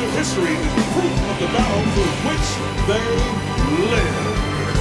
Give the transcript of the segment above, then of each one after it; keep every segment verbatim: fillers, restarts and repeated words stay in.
Future history is the proof of the battle through which they live.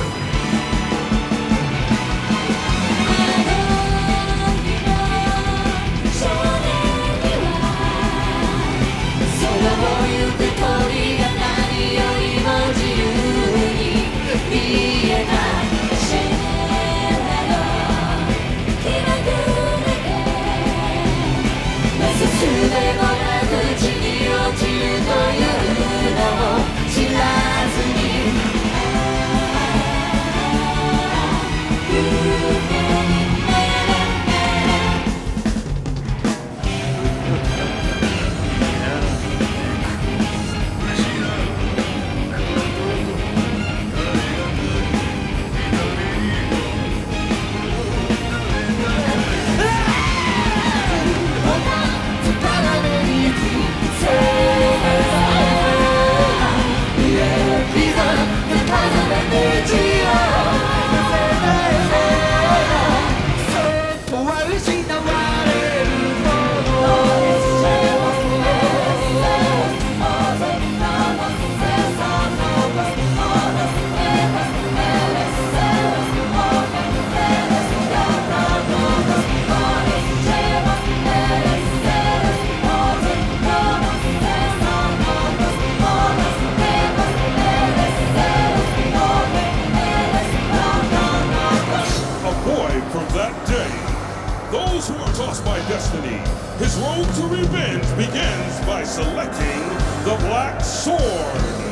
'Those who are tossed by destiny, his road to revenge begins by selecting the Black Sword.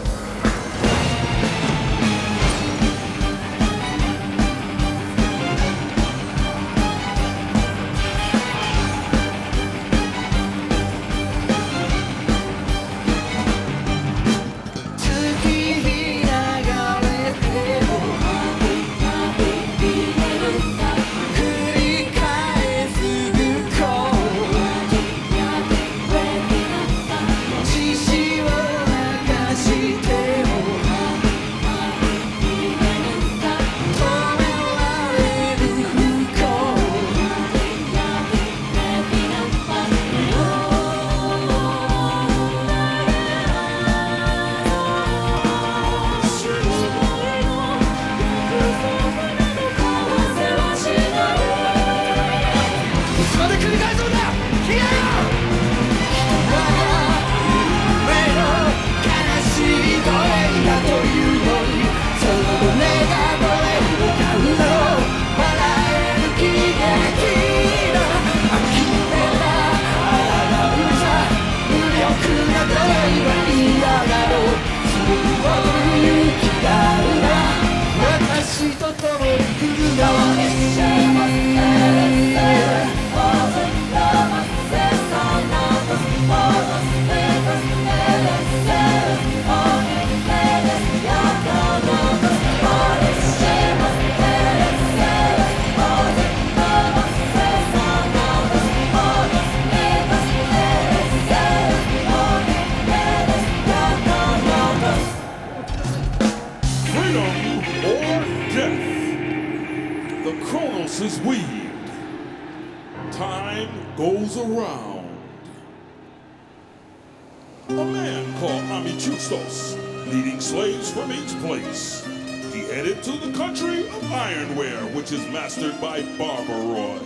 Is weaved. Time goes around. A man called Amichustos, leading slaves from each place. He headed to the country of Ironware, which is mastered by Barbaroy.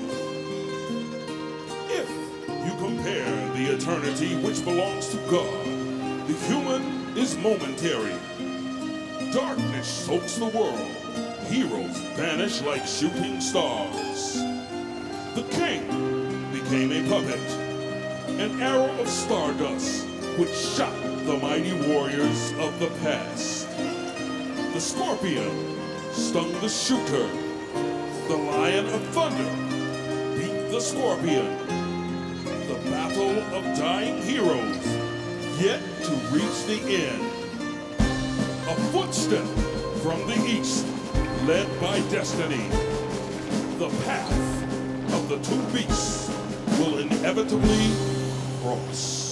If you compare the eternity which belongs to God, the human is momentary. Darkness soaks the world. Heroes vanish like shooting stars. The king became a puppet, an arrow of stardust which shot the mighty warriors of the past. The scorpion stung the shooter. The lion of thunder beat the scorpion. The battle of dying heroes yet to reach the end. A footstep from the east, led by destiny, the path of the two beasts will inevitably cross.